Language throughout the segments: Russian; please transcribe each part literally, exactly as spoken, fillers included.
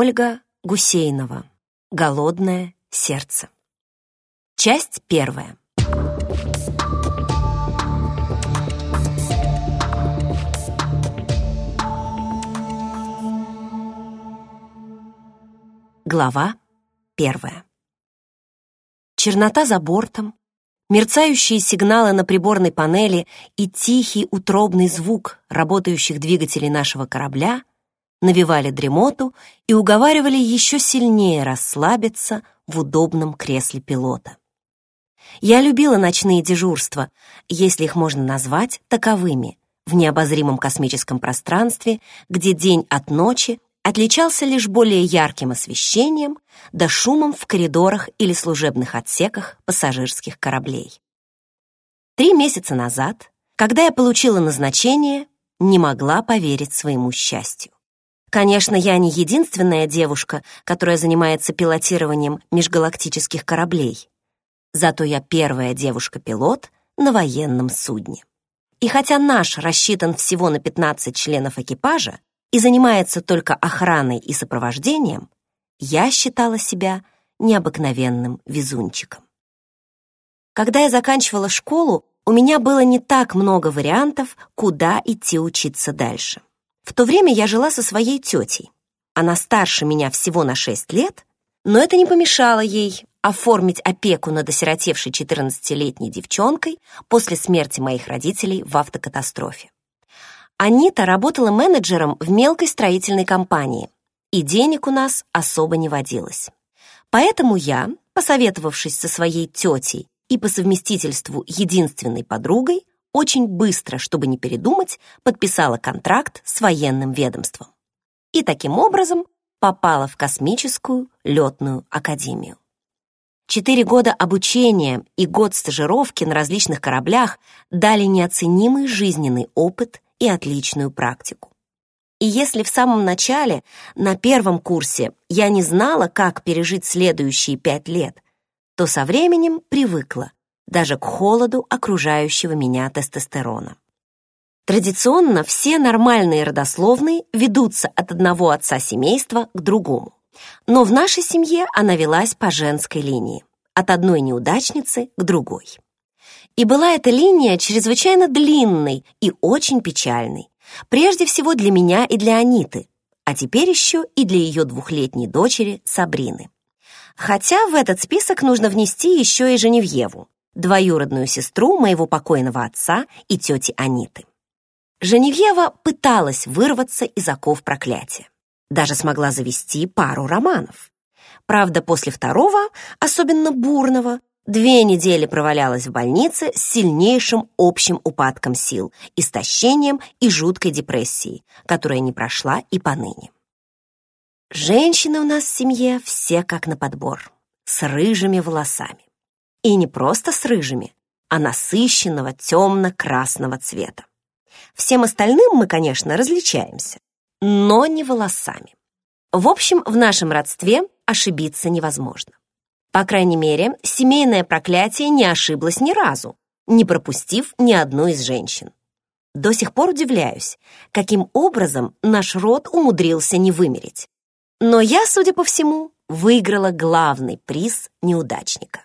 Ольга Гусейнова. «Голодное сердце». Часть первая. Глава первая. Чернота за бортом, мерцающие сигналы на приборной панели и тихий утробный звук работающих двигателей нашего корабля навевали дремоту и уговаривали еще сильнее расслабиться в удобном кресле пилота. Я любила ночные дежурства, если их можно назвать таковыми, в необозримом космическом пространстве, где день от ночи отличался лишь более ярким освещением да шумом в коридорах или служебных отсеках пассажирских кораблей. Три месяца назад, когда я получила назначение, не могла поверить своему счастью. Конечно, я не единственная девушка, которая занимается пилотированием межгалактических кораблей. Зато я первая девушка-пилот на военном судне. И хотя наш рассчитан всего на пятнадцать членов экипажа и занимается только охраной и сопровождением, я считала себя необыкновенным везунчиком. Когда я заканчивала школу, у меня было не так много вариантов, куда идти учиться дальше. В то время я жила со своей тетей. Она старше меня всего на шесть лет, но это не помешало ей оформить опеку над осиротевшей четырнадцатилетней девчонкой после смерти моих родителей в автокатастрофе. Анита работала менеджером в мелкой строительной компании, и денег у нас особо не водилось. Поэтому я, посоветовавшись со своей тетей и по совместительству единственной подругой, очень быстро, чтобы не передумать, подписала контракт с военным ведомством. И таким образом попала в космическую летную академию. Четыре года обучения и год стажировки на различных кораблях дали неоценимый жизненный опыт и отличную практику. И если в самом начале, на первом курсе, я не знала, как пережить следующие пять лет, то со временем привыкла даже к холоду окружающего меня тестостерона. Традиционно все нормальные родословные ведутся от одного отца семейства к другому. Но в нашей семье она велась по женской линии, от одной неудачницы к другой. И была эта линия чрезвычайно длинной и очень печальной, прежде всего для меня и для Аниты, а теперь еще и для ее двухлетней дочери Сабрины. Хотя в этот список нужно внести еще и Женевьеву, двоюродную сестру моего покойного отца и тети Аниты. Женевьева пыталась вырваться из оков проклятия. Даже смогла завести пару романов. Правда, после второго, особенно бурного, две недели провалялась в больнице с сильнейшим общим упадком сил, истощением и жуткой депрессией, которая не прошла и поныне. Женщины у нас в семье все как на подбор, с рыжими волосами. И не просто с рыжими, а насыщенного темно-красного цвета. Всем остальным мы, конечно, различаемся, но не волосами. В общем, в нашем родстве ошибиться невозможно. По крайней мере, семейное проклятие не ошиблось ни разу, не пропустив ни одну из женщин. До сих пор удивляюсь, каким образом наш род умудрился не вымереть. Но я, судя по всему, выиграла главный приз неудачника.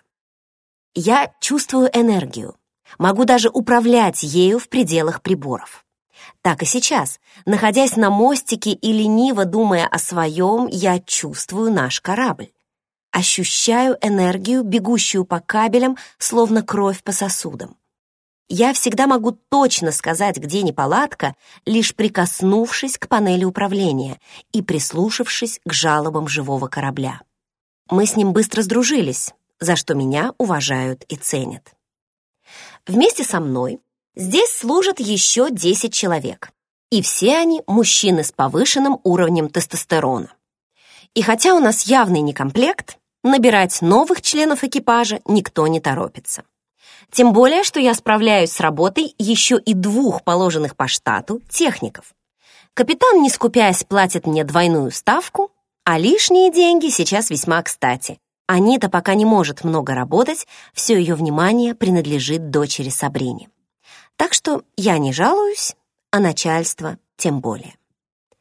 Я чувствую энергию, могу даже управлять ею в пределах приборов. Так и сейчас, находясь на мостике и лениво думая о своем, я чувствую наш корабль. Ощущаю энергию, бегущую по кабелям, словно кровь по сосудам. Я всегда могу точно сказать, где неполадка, лишь прикоснувшись к панели управления и прислушавшись к жалобам живого корабля. Мы с ним быстро сдружились, за что меня уважают и ценят. Вместе со мной здесь служат еще десять человек, и все они мужчины с повышенным уровнем тестостерона. И хотя у нас явный некомплект, набирать новых членов экипажа никто не торопится. Тем более, что я справляюсь с работой еще и двух положенных по штату техников. Капитан, не скупясь, платит мне двойную ставку, а лишние деньги сейчас весьма кстати. Анита пока не может много работать, все ее внимание принадлежит дочери Сабрине. Так что я не жалуюсь, а начальство тем более.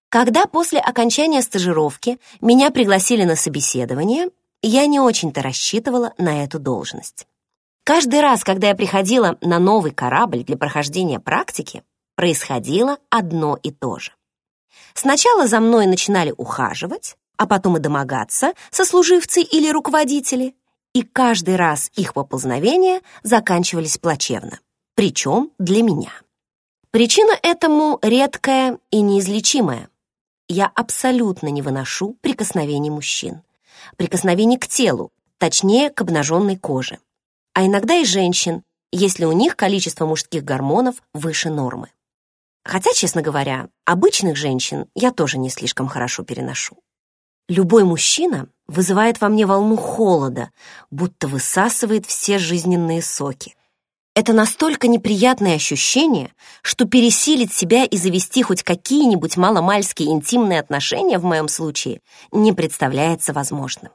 Когда после окончания стажировки меня пригласили на собеседование, я не очень-то рассчитывала на эту должность. Каждый раз, когда я приходила на новый корабль для прохождения практики, происходило одно и то же. Сначала за мной начинали ухаживать, а потом и домогаться сослуживцы или руководители, и каждый раз их поползновения заканчивались плачевно, причем для меня. Причина этому редкая и неизлечимая. Я абсолютно не выношу прикосновений мужчин. Прикосновений к телу, точнее, к обнаженной коже. А иногда и женщин, если у них количество мужских гормонов выше нормы. Хотя, честно говоря, обычных женщин я тоже не слишком хорошо переношу. Любой мужчина вызывает во мне волну холода, будто высасывает все жизненные соки. Это настолько неприятное ощущение, что пересилить себя и завести хоть какие-нибудь маломальские интимные отношения в моем случае не представляется возможным.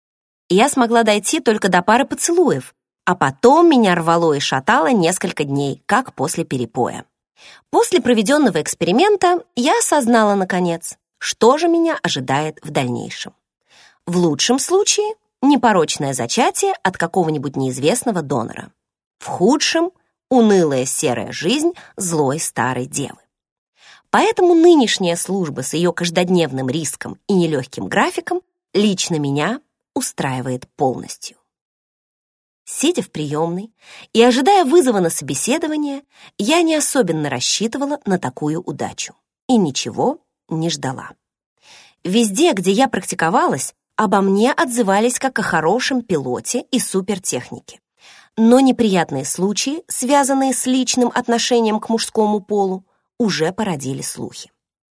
Я смогла дойти только до пары поцелуев, а потом меня рвало и шатало несколько дней, как после перепоя. После проведенного эксперимента я осознала, наконец, что же меня ожидает в дальнейшем. В лучшем случае непорочное зачатие от какого-нибудь неизвестного донора. В худшем — унылая серая жизнь злой старой девы. Поэтому нынешняя служба с ее каждодневным риском и нелегким графиком лично меня устраивает полностью. Сидя в приемной и ожидая вызова на собеседование, я не особенно рассчитывала на такую удачу и ничего не ждала. Везде, где я практиковалась, обо мне отзывались как о хорошем пилоте и супертехнике. Но неприятные случаи, связанные с личным отношением к мужскому полу, уже породили слухи.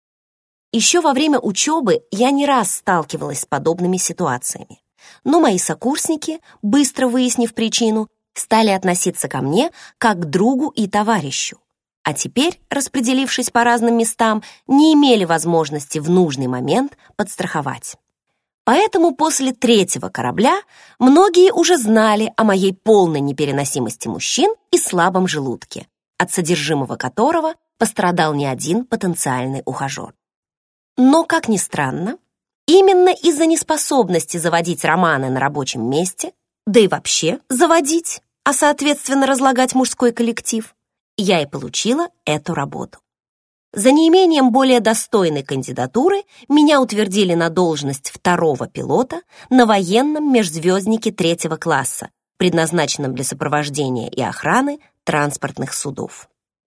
Еще во время учебы я не раз сталкивалась с подобными ситуациями, но мои сокурсники, быстро выяснив причину, стали относиться ко мне как к другу и товарищу, а теперь, распределившись по разным местам, не имели возможности в нужный момент подстраховать. Поэтому после третьего корабля многие уже знали о моей полной непереносимости мужчин и слабом желудке, от содержимого которого пострадал не один потенциальный ухажер. Но, как ни странно, именно из-за неспособности заводить романы на рабочем месте, да и вообще заводить, а соответственно разлагать мужской коллектив, я и получила эту работу. За неимением более достойной кандидатуры меня утвердили на должность второго пилота на военном межзвезднике третьего класса, предназначенном для сопровождения и охраны транспортных судов.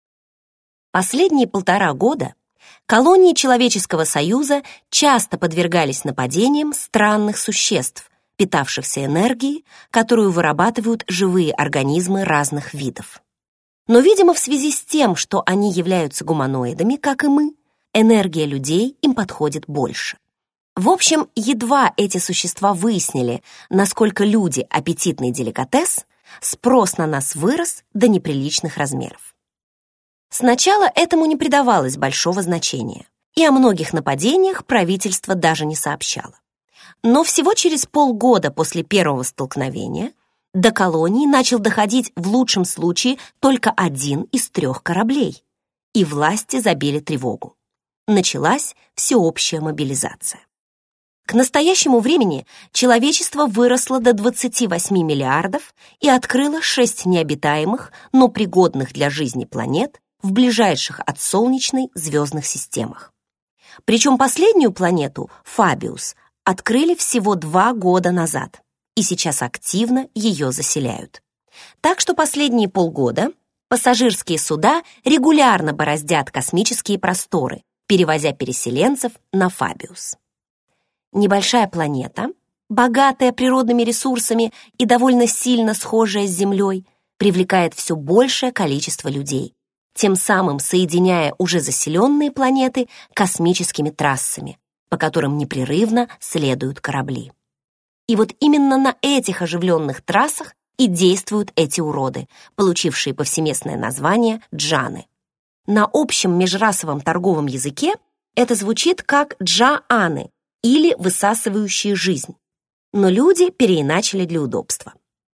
Последние полтора года колонии Человеческого Союза часто подвергались нападениям странных существ, питавшихся энергией, которую вырабатывают живые организмы разных видов. Но, видимо, в связи с тем, что они являются гуманоидами, как и мы, энергия людей им подходит больше. В общем, едва эти существа выяснили, насколько люди аппетитный деликатес, спрос на нас вырос до неприличных размеров. Сначала этому не придавалось большого значения, и о многих нападениях правительство даже не сообщало. Но всего через полгода после первого столкновения до колонии начал доходить в лучшем случае только один из трех кораблей, и власти забили тревогу. Началась всеобщая мобилизация. К настоящему времени человечество выросло до двадцати восьми миллиардов и открыло шесть необитаемых, но пригодных для жизни планет в ближайших от Солнечной звездных системах. Причем последнюю планету, Фабиус, открыли всего два года назад, и сейчас активно ее заселяют. Так что последние полгода пассажирские суда регулярно бороздят космические просторы, перевозя переселенцев на Фабиус. Небольшая планета, богатая природными ресурсами и довольно сильно схожая с Землей, привлекает все большее количество людей, тем самым соединяя уже заселенные планеты космическими трассами, по которым непрерывно следуют корабли. И вот именно на этих оживленных трассах и действуют эти уроды, получившие повсеместное название джаны. На общем межрасовом торговом языке это звучит как джааны или высасывающие жизнь, но люди переиначили для удобства.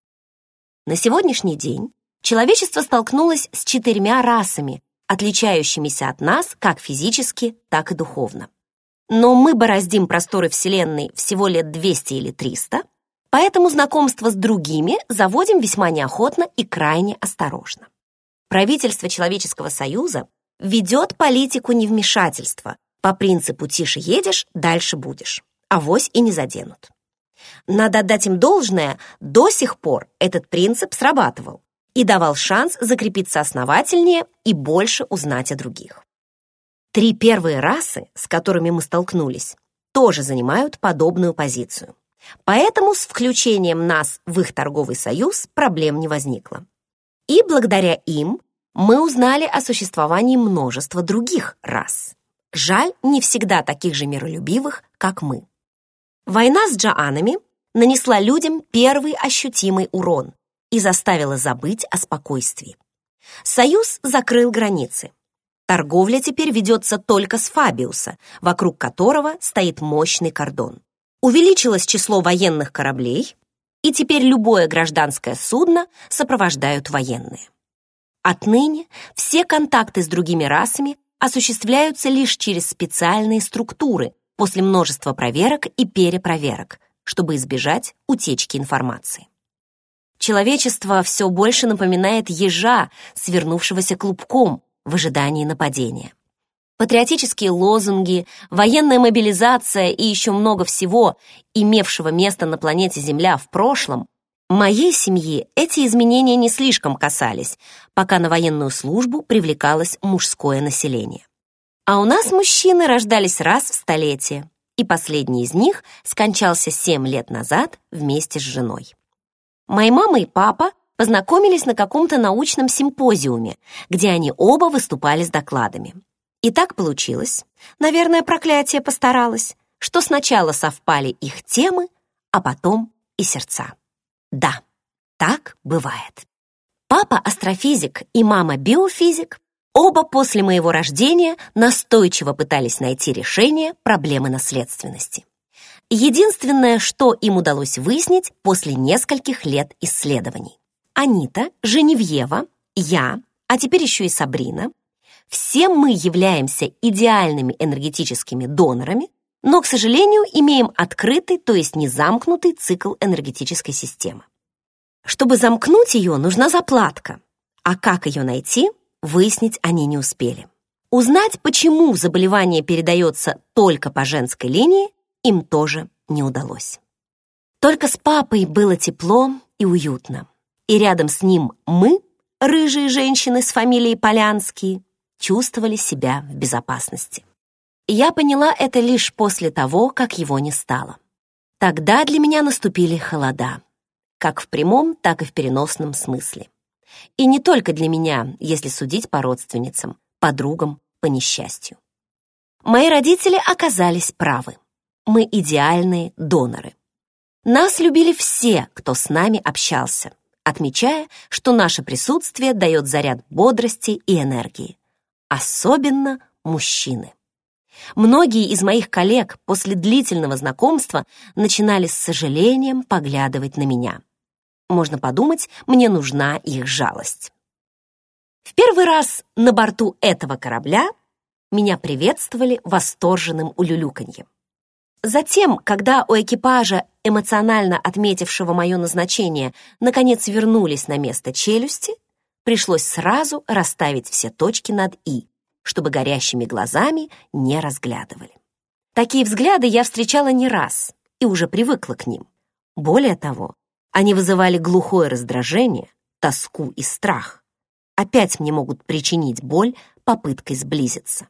На сегодняшний день человечество столкнулось с четырьмя расами, отличающимися от нас как физически, так и духовно. Но мы бороздим просторы Вселенной всего лет двести или триста, поэтому знакомство с другими заводим весьма неохотно и крайне осторожно. Правительство Человеческого Союза ведет политику невмешательства по принципу «тише едешь, дальше будешь», авось и не заденут. Надо отдать им должное, до сих пор этот принцип срабатывал и давал шанс закрепиться основательнее и больше узнать о других. Три первые расы, с которыми мы столкнулись, тоже занимают подобную позицию. Поэтому с включением нас в их торговый союз проблем не возникло. И благодаря им мы узнали о существовании множества других рас. Жаль, не всегда таких же миролюбивых, как мы. Война с джаанами нанесла людям первый ощутимый урон и заставила забыть о спокойствии. Союз закрыл границы. Торговля теперь ведется только с Фабиуса, вокруг которого стоит мощный кордон. Увеличилось число военных кораблей, и теперь любое гражданское судно сопровождают военные. Отныне все контакты с другими расами осуществляются лишь через специальные структуры после множества проверок и перепроверок, чтобы избежать утечки информации. Человечество все больше напоминает ежа, свернувшегося клубком в ожидании нападения. Патриотические лозунги, военная мобилизация и еще много всего, имевшего место на планете Земля в прошлом, моей семье эти изменения не слишком касались, пока на военную службу привлекалось мужское население. А у нас мужчины рождались раз в столетие, и последний из них скончался семь лет назад вместе с женой. Мои мама и папа познакомились на каком-то научном симпозиуме, где они оба выступали с докладами. И так получилось, наверное, проклятие постаралось, что сначала совпали их темы, а потом и сердца. Да, так бывает. Папа астрофизик и мама биофизик, оба после моего рождения настойчиво пытались найти решение проблемы наследственности. Единственное, что им удалось выяснить после нескольких лет исследований. Анита, Женевьева, я, а теперь еще и Сабрина, все мы являемся идеальными энергетическими донорами, но, к сожалению, имеем открытый, то есть не замкнутый цикл энергетической системы. Чтобы замкнуть ее, нужна заплатка, а как ее найти, выяснить они не успели. Узнать, почему заболевание передается только по женской линии, им тоже не удалось. Только с папой было тепло и уютно. И рядом с ним мы, рыжие женщины с фамилией Полянские, чувствовали себя в безопасности. Я поняла это лишь после того, как его не стало. Тогда для меня наступили холода, как в прямом, так и в переносном смысле. И не только для меня, если судить по родственницам, подругам по несчастью. Мои родители оказались правы. Мы идеальные доноры. Нас любили все, кто с нами общался, отмечая, что наше присутствие дает заряд бодрости и энергии. Особенно мужчины. Многие из моих коллег после длительного знакомства начинали с сожалением поглядывать на меня. Можно подумать, мне нужна их жалость. В первый раз на борту этого корабля меня приветствовали восторженным улюлюканьем. Затем, когда у экипажа, эмоционально отметившего мое назначение, наконец вернулись на место челюсти, пришлось сразу расставить все точки над «и», чтобы горящими глазами не разглядывали. Такие взгляды я встречала не раз и уже привыкла к ним. Более того, они вызывали глухое раздражение, тоску и страх. Опять мне могут причинить боль попыткой сблизиться.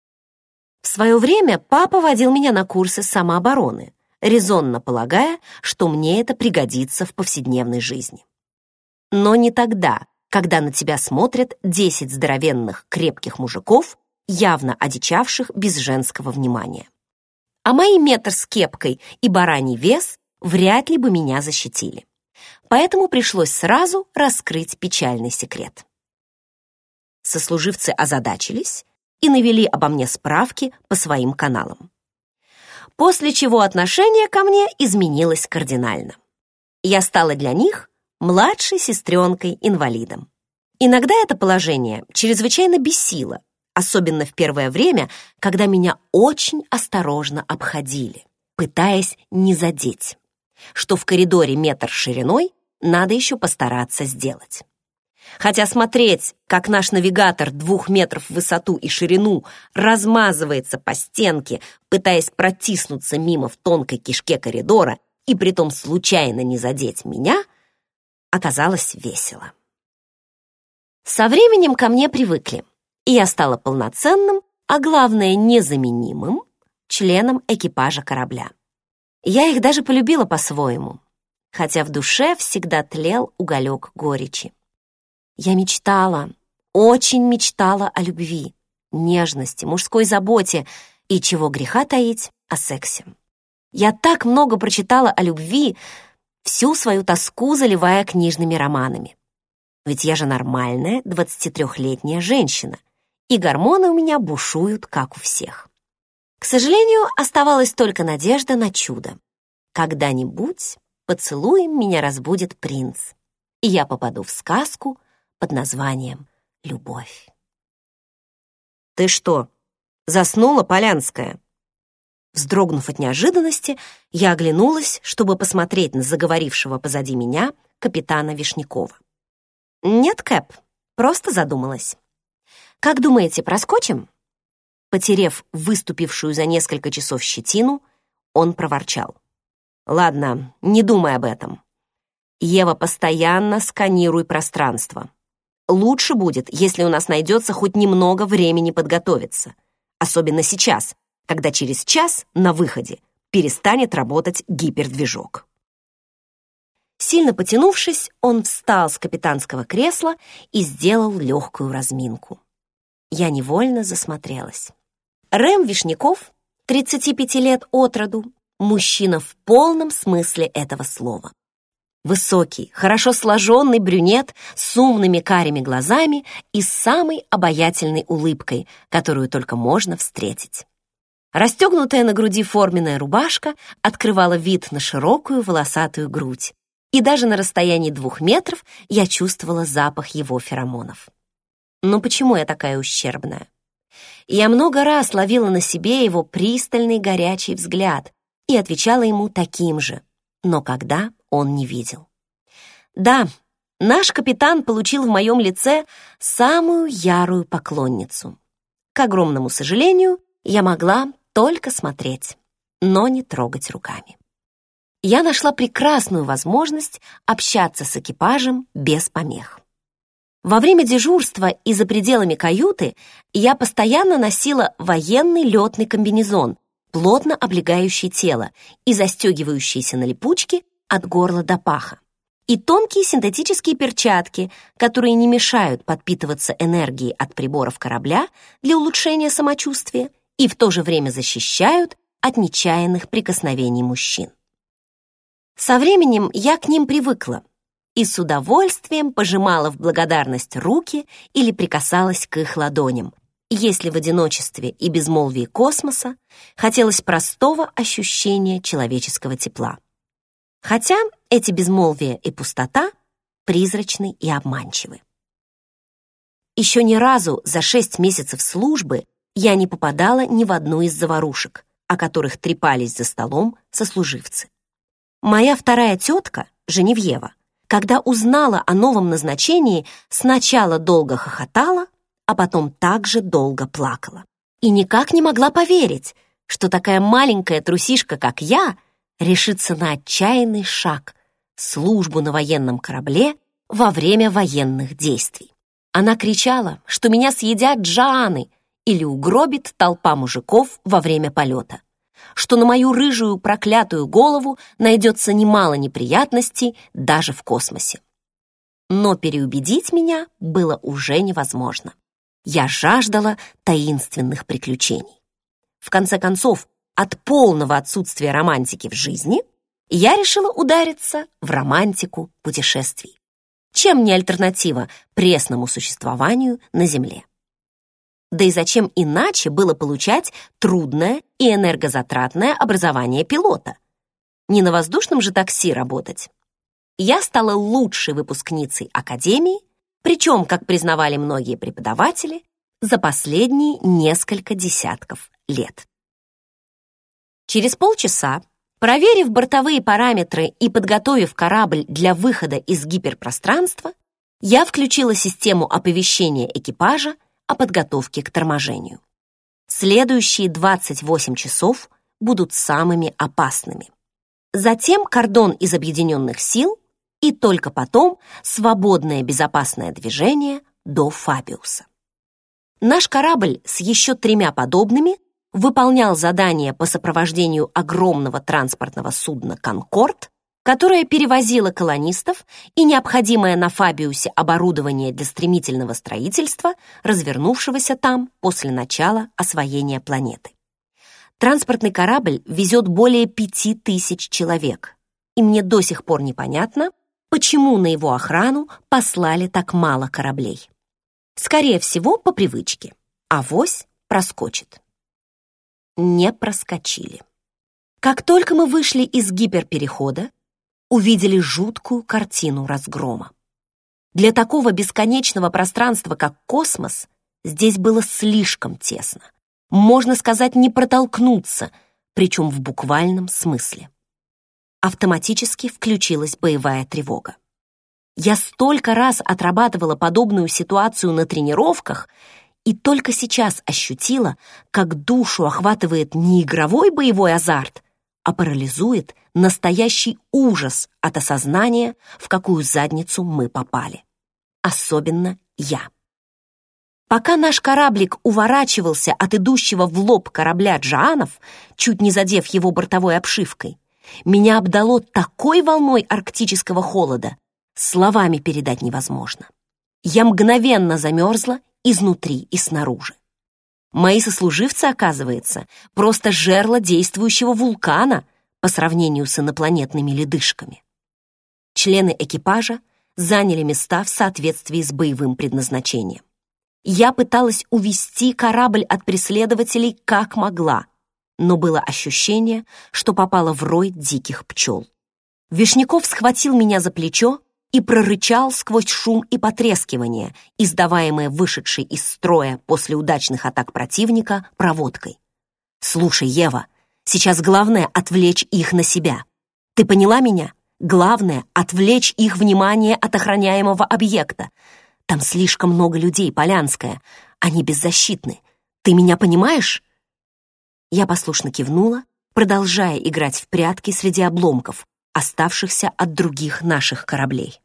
В свое время папа водил меня на курсы самообороны, резонно полагая, что мне это пригодится в повседневной жизни. Но не тогда, когда на тебя смотрят десять здоровенных крепких мужиков, явно одичавших без женского внимания. А мои метр с кепкой и бараний вес вряд ли бы меня защитили. Поэтому пришлось сразу раскрыть печальный секрет. Сослуживцы озадачились и навели обо мне справки по своим каналам. После чего отношение ко мне изменилось кардинально. Я стала для них младшей сестренкой-инвалидом. Иногда это положение чрезвычайно бесило, особенно в первое время, когда меня очень осторожно обходили, пытаясь не задеть, что в коридоре метр шириной надо еще постараться сделать. Хотя смотреть, как наш навигатор двух метров в высоту и ширину размазывается по стенке, пытаясь протиснуться мимо в тонкой кишке коридора и притом случайно не задеть меня, оказалось весело. Со временем ко мне привыкли, и я стала полноценным, а главное, незаменимым членом экипажа корабля. Я их даже полюбила по-своему, хотя в душе всегда тлел уголек горечи. Я мечтала, очень мечтала о любви, нежности, мужской заботе и, чего греха таить, о сексе. Я так много прочитала о любви, всю свою тоску заливая книжными романами. Ведь я же нормальная двадцатитрёхлетняя женщина, и гормоны у меня бушуют, как у всех. К сожалению, оставалась только надежда на чудо. Когда-нибудь поцелуем меня разбудит принц, и я попаду в сказку под названием «Любовь». «Ты что, заснула, Полянская?» Вздрогнув от неожиданности, я оглянулась, чтобы посмотреть на заговорившего позади меня капитана Вишнякова. «Нет, Кэп, просто задумалась. Как думаете, проскочим?» Потерев выступившую за несколько часов щетину, он проворчал. «Ладно, не думай об этом. Ева, постоянно сканируй пространство. Лучше будет, если у нас найдется хоть немного времени подготовиться. Особенно сейчас, когда через час на выходе перестанет работать гипердвижок». Сильно потянувшись, он встал с капитанского кресла и сделал легкую разминку. Я невольно засмотрелась. Рэм Вишняков, тридцати пяти лет от роду, мужчина в полном смысле этого слова. Высокий, хорошо сложенный брюнет с умными карими глазами и самой обаятельной улыбкой, которую только можно встретить. Расстегнутая на груди форменная рубашка открывала вид на широкую волосатую грудь, и даже на расстоянии двух метров я чувствовала запах его феромонов. Но почему я такая ущербная? Я много раз ловила на себе его пристальный горячий взгляд и отвечала ему таким же, но когда он не видел. Да, наш капитан получил в моем лице самую ярую поклонницу. К огромному сожалению, я могла только смотреть, но не трогать руками. Я нашла прекрасную возможность общаться с экипажем без помех. Во время дежурства и за пределами каюты я постоянно носила военный летный комбинезон, плотно облегающий тело и застегивающийся на липучке от горла до паха, и тонкие синтетические перчатки, которые не мешают подпитываться энергией от приборов корабля для улучшения самочувствия и в то же время защищают от нечаянных прикосновений мужчин. Со временем я к ним привыкла и с удовольствием пожимала в благодарность руки или прикасалась к их ладоням, если в одиночестве и безмолвии космоса хотелось простого ощущения человеческого тепла. Хотя эти безмолвие и пустота призрачны и обманчивы. Еще ни разу за шесть месяцев службы я не попадала ни в одну из заварушек, о которых трепались за столом сослуживцы. Моя вторая тетка, Женевьева, когда узнала о новом назначении, сначала долго хохотала, а потом также долго плакала. И никак не могла поверить, что такая маленькая трусишка, как я, решится на отчаянный шаг — службу на военном корабле во время военных действий. Она кричала, что меня съедят джааны или угробит толпа мужиков во время полета, что на мою рыжую проклятую голову найдется немало неприятностей даже в космосе. Но переубедить меня было уже невозможно. Я жаждала таинственных приключений. В конце концов, от полного отсутствия романтики в жизни я решила удариться в романтику путешествий. Чем не альтернатива пресному существованию на Земле? Да и зачем иначе было получать трудное и энергозатратное образование пилота? Не на воздушном же такси работать. Я стала лучшей выпускницей академии, причем, как признавали многие преподаватели, за последние несколько десятков лет. Через полчаса, проверив бортовые параметры и подготовив корабль для выхода из гиперпространства, я включила систему оповещения экипажа о подготовке к торможению. Следующие двадцать восемь часов будут самыми опасными. Затем кордон из объединенных сил и только потом свободное безопасное движение до Фабиуса. Наш корабль с еще тремя подобными выполнял задание по сопровождению огромного транспортного судна «Конкорд», которое перевозило колонистов и необходимое на Фабиусе оборудование для стремительного строительства, развернувшегося там после начала освоения планеты. Транспортный корабль везет более пяти тысяч человек, и мне до сих пор непонятно, почему на его охрану послали так мало кораблей. Скорее всего, по привычке. Авось проскочит. Не проскочили. Как только мы вышли из гиперперехода, увидели жуткую картину разгрома. Для такого бесконечного пространства, как космос, здесь было слишком тесно. Можно сказать, не протолкнуться, причем в буквальном смысле. Автоматически включилась боевая тревога. Я столько раз отрабатывала подобную ситуацию на тренировках и только сейчас ощутила, как душу охватывает не игровой боевой азарт, а парализует настоящий ужас от осознания, в какую задницу мы попали. Особенно я. Пока наш кораблик уворачивался от идущего в лоб корабля Джоанов, чуть не задев его бортовой обшивкой, меня обдало такой волной арктического холода, словами передать невозможно. Я мгновенно замерзла изнутри и снаружи. Мои сослуживцы, оказывается, просто жерло действующего вулкана по сравнению с инопланетными ледышками. Члены экипажа заняли места в соответствии с боевым предназначением. Я пыталась увести корабль от преследователей как могла, но было ощущение, что попала в рой диких пчел. Вишняков схватил меня за плечо и прорычал сквозь шум и потрескивание, издаваемое вышедшей из строя после удачных атак противника проводкой. «Слушай, Ева, сейчас главное — отвлечь их на себя. Ты поняла меня? Главное — отвлечь их внимание от охраняемого объекта. Там слишком много людей, Полянская. Они беззащитны. Ты меня понимаешь?» Я послушно кивнула, продолжая играть в прятки среди обломков, оставшихся от других наших кораблей.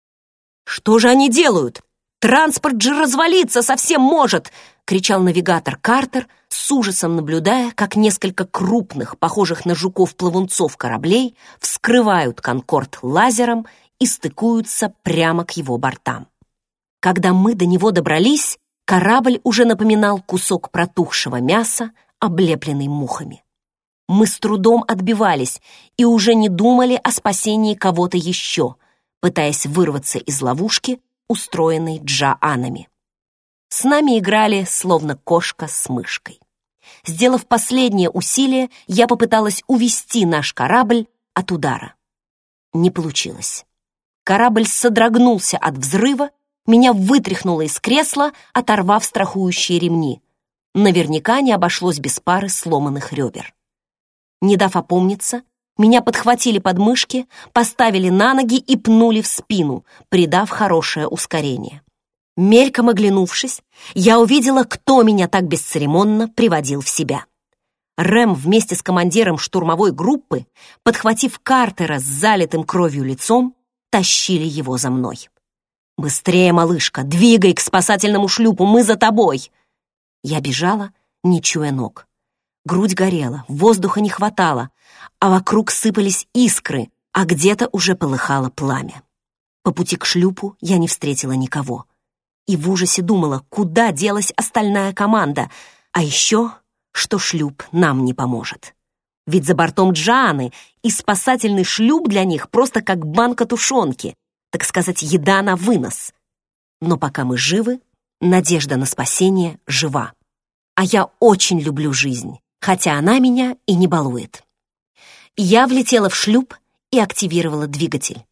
«Что же они делают? Транспорт же развалиться совсем может!» — кричал навигатор Картер, с ужасом наблюдая, как несколько крупных, похожих на жуков-плавунцов кораблей вскрывают «Конкорд» лазером и стыкуются прямо к его бортам. Когда мы до него добрались, корабль уже напоминал кусок протухшего мяса, облепленный мухами. Мы с трудом отбивались и уже не думали о спасении кого-то еще, пытаясь вырваться из ловушки, устроенной Джоанами. С нами играли, словно кошка с мышкой. Сделав последнее усилие, я попыталась увести наш корабль от удара. Не получилось. Корабль содрогнулся от взрыва, меня вытряхнуло из кресла, оторвав страхующие ремни. Наверняка не обошлось без пары сломанных ребер. Не дав опомниться, меня подхватили под мышки, поставили на ноги и пнули в спину, придав хорошее ускорение. Мельком оглянувшись, я увидела, кто меня так бесцеремонно приводил в себя. Рэм вместе с командиром штурмовой группы, подхватив Картера с залитым кровью лицом, тащили его за мной. «Быстрее, малышка, двигай к спасательному шлюпу, мы за тобой!» Я бежала, не чуя ног. Грудь горела, воздуха не хватало, а вокруг сыпались искры, а где-то уже полыхало пламя. По пути к шлюпу я не встретила никого. И в ужасе думала, куда делась остальная команда, а еще, что шлюп нам не поможет. Ведь за бортом Джоаны, и спасательный шлюп для них просто как банка тушенки, так сказать, еда на вынос. Но пока мы живы, надежда на спасение жива. А я очень люблю жизнь, хотя она меня и не балует. Я влетела в шлюп и активировала двигатель.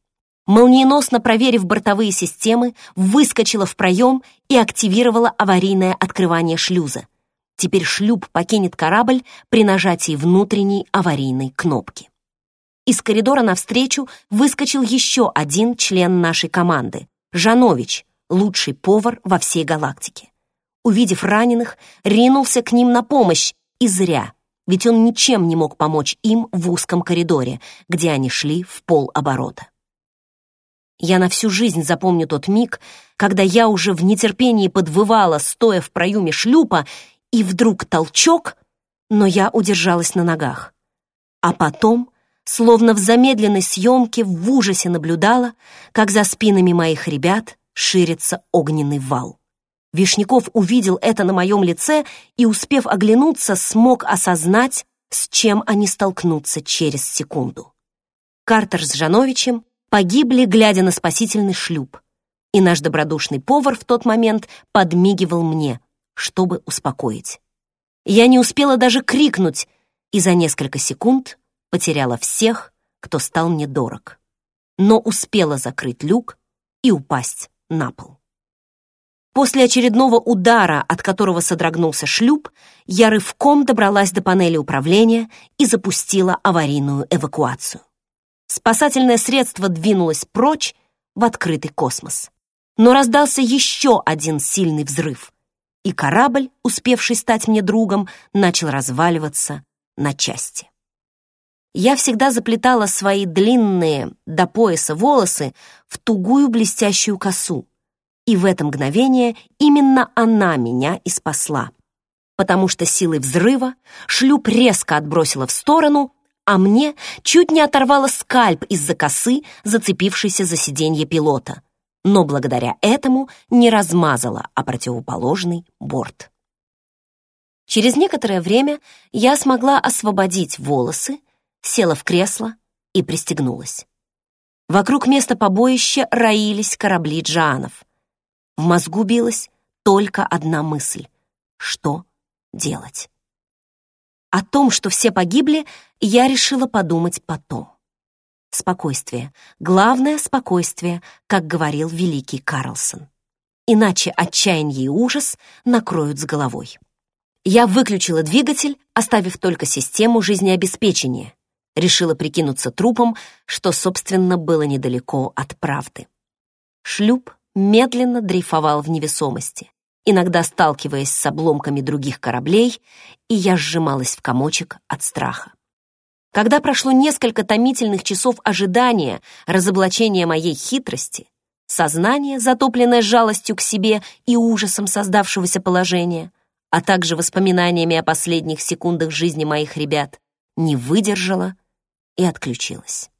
Молниеносно проверив бортовые системы, выскочила в проем и активировала аварийное открывание шлюза. Теперь шлюп покинет корабль при нажатии внутренней аварийной кнопки. Из коридора навстречу выскочил еще один член нашей команды — Жанович, лучший повар во всей галактике. Увидев раненых, ринулся к ним на помощь, и зря, ведь он ничем не мог помочь им в узком коридоре, где они шли в полоборота. Я на всю жизнь запомню тот миг, когда я уже в нетерпении подвывала, стоя в проеме шлюпа, и вдруг толчок, но я удержалась на ногах. А потом, словно в замедленной съемке, в ужасе наблюдала, как за спинами моих ребят ширится огненный вал. Вишняков увидел это на моем лице и, успев оглянуться, смог осознать, с чем они столкнутся через секунду. Картер с Жановичем погибли, глядя на спасительный шлюп, и наш добродушный повар в тот момент подмигивал мне, чтобы успокоить. Я не успела даже крикнуть, и за несколько секунд потеряла всех, кто стал мне дорог, но успела закрыть люк и упасть на пол. После очередного удара, от которого содрогнулся шлюп, я рывком добралась до панели управления и запустила аварийную эвакуацию. Спасательное средство двинулось прочь в открытый космос. Но раздался еще один сильный взрыв, и корабль, успевший стать мне другом, начал разваливаться на части. Я всегда заплетала свои длинные до пояса волосы в тугую блестящую косу, и в это мгновение именно она меня и спасла, потому что силой взрыва шлюп резко отбросило в сторону, а мне чуть не оторвало скальп из-за косы, зацепившейся за сиденье пилота, но благодаря этому не размазала о противоположный борт. Через некоторое время я смогла освободить волосы, села в кресло и пристегнулась. Вокруг места побоища роились корабли Джаанов. В мозгу билась только одна мысль — что делать? О том, что все погибли, я решила подумать потом. Спокойствие. Главное — спокойствие, как говорил великий Карлсон. Иначе отчаяние и ужас накроют с головой. Я выключила двигатель, оставив только систему жизнеобеспечения. Решила прикинуться трупом, что, собственно, было недалеко от правды. Шлюп медленно дрейфовал в невесомости, иногда сталкиваясь с обломками других кораблей, и я сжималась в комочек от страха. Когда прошло несколько томительных часов ожидания разоблачения моей хитрости, сознание, затопленное жалостью к себе и ужасом создавшегося положения, а также воспоминаниями о последних секундах жизни моих ребят, не выдержало и отключилось.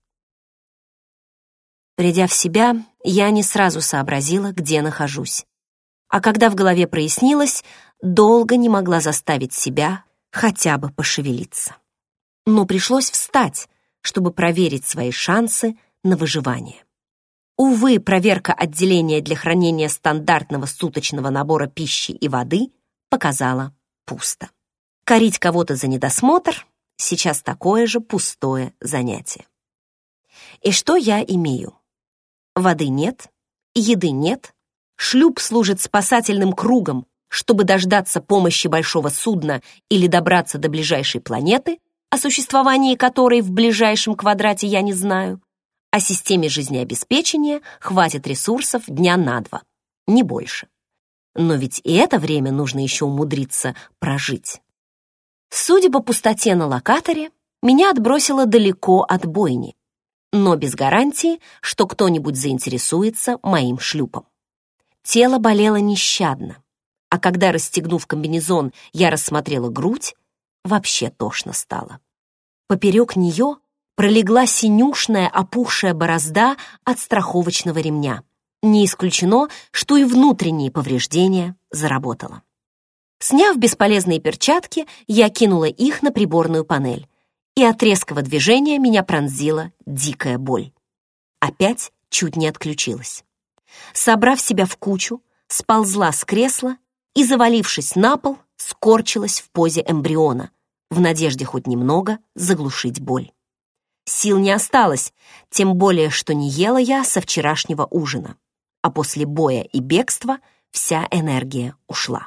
Придя в себя, я не сразу сообразила, где нахожусь. А когда в голове прояснилось, долго не могла заставить себя хотя бы пошевелиться. Но пришлось встать, чтобы проверить свои шансы на выживание. Увы, проверка отделения для хранения стандартного суточного набора пищи и воды показала пусто. Корить кого-то за недосмотр — сейчас такое же пустое занятие. И что я имею? Воды нет, еды нет, шлюп служит спасательным кругом, чтобы дождаться помощи большого судна или добраться до ближайшей планеты, о существовании которой в ближайшем квадрате я не знаю, а системе жизнеобеспечения хватит ресурсов дня на два, не больше. Но ведь и это время нужно еще умудриться прожить. Судя по пустоте на локаторе, меня отбросило далеко от бойни, но без гарантии, что кто-нибудь заинтересуется моим шлюпом. Тело болело нещадно, а когда, расстегнув комбинезон, я рассмотрела грудь, вообще тошно стало. Поперек нее пролегла синюшная опухшая борозда от страховочного ремня. Не исключено, что и внутренние повреждения заработало. Сняв бесполезные перчатки, я кинула их на приборную панель, и от резкого движения меня пронзила дикая боль. Опять чуть не отключилась. Собрав себя в кучу, сползла с кресла и, завалившись на пол, скорчилась в позе эмбриона, в надежде хоть немного заглушить боль. Сил не осталось, тем более, что не ела я со вчерашнего ужина. А после боя и бегства вся энергия ушла.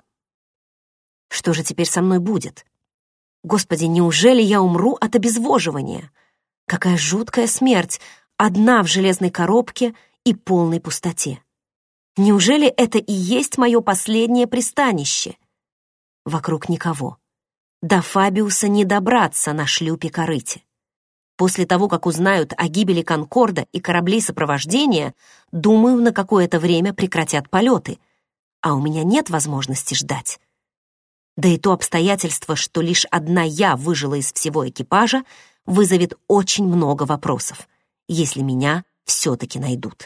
Что же теперь со мной будет? Господи, неужели я умру от обезвоживания? Какая жуткая смерть, одна в железной коробке и полной пустоте. Неужели это и есть мое последнее пристанище? Вокруг никого. До Фабиуса не добраться на шлюпе-корыте. После того, как узнают о гибели Конкорда и кораблей сопровождения, думаю, на какое-то время прекратят полеты, а у меня нет возможности ждать. Да и то обстоятельство, что лишь одна я выжила из всего экипажа, вызовет очень много вопросов, если меня все-таки найдут.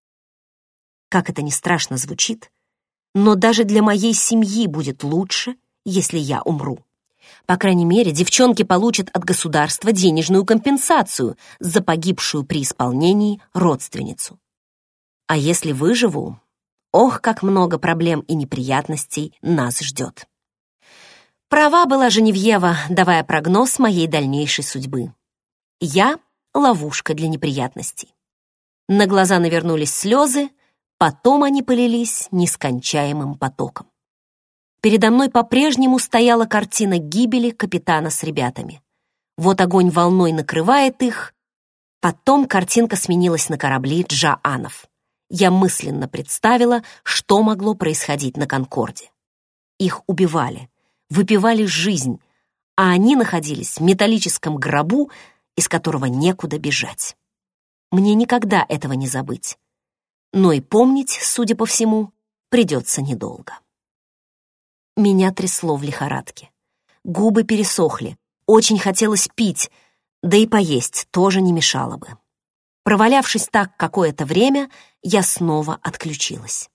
Как это ни страшно звучит, но даже для моей семьи будет лучше, если я умру. По крайней мере, девчонки получат от государства денежную компенсацию за погибшую при исполнении родственницу. А если выживу, ох, как много проблем и неприятностей нас ждет. Права была Женевьева, давая прогноз моей дальнейшей судьбы. Я — ловушка для неприятностей. На глаза навернулись слезы, потом они полились нескончаемым потоком. Передо мной по-прежнему стояла картина гибели капитана с ребятами. Вот огонь волной накрывает их. Потом картинка сменилась на корабли Джоаннов. Я мысленно представила, что могло происходить на Конкорде. Их убивали, выпивали жизнь, а они находились в металлическом гробу, из которого некуда бежать. Мне никогда этого не забыть. Но и помнить, судя по всему, придется недолго. Меня трясло в лихорадке. Губы пересохли, очень хотелось пить, да и поесть тоже не мешало бы. Провалявшись так какое-то время, я снова отключилась.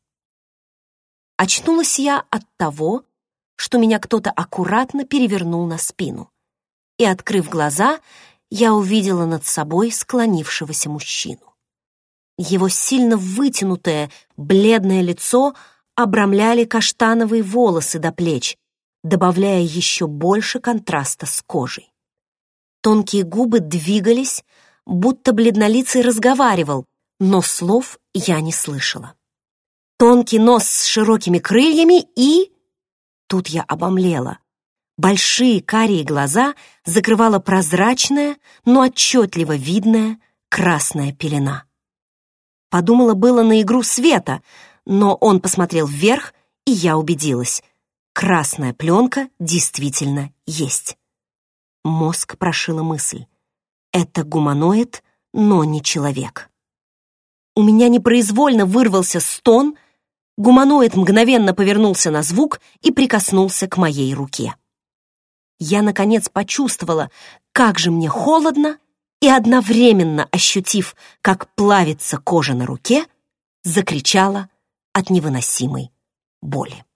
Очнулась я от того, что меня кто-то аккуратно перевернул на спину, и, открыв глаза, я увидела над собой склонившегося мужчину. Его сильно вытянутое, бледное лицо обрамляли каштановые волосы до плеч, добавляя еще больше контраста с кожей. Тонкие губы двигались, будто бледнолицый разговаривал, но слов я не слышала. Тонкий нос с широкими крыльями и... Тут я обомлела. Большие карие глаза закрывала прозрачная, но отчетливо видная красная пелена. Подумала было на игру света, но он посмотрел вверх, и я убедилась. Красная пленка действительно есть. Мозг прошила мысль. Это гуманоид, но не человек. У меня непроизвольно вырвался стон. Гуманоид мгновенно повернулся на звук и прикоснулся к моей руке. Я, наконец, почувствовала, как же мне холодно, и одновременно ощутив, как плавится кожа на руке, закричала от невыносимой боли.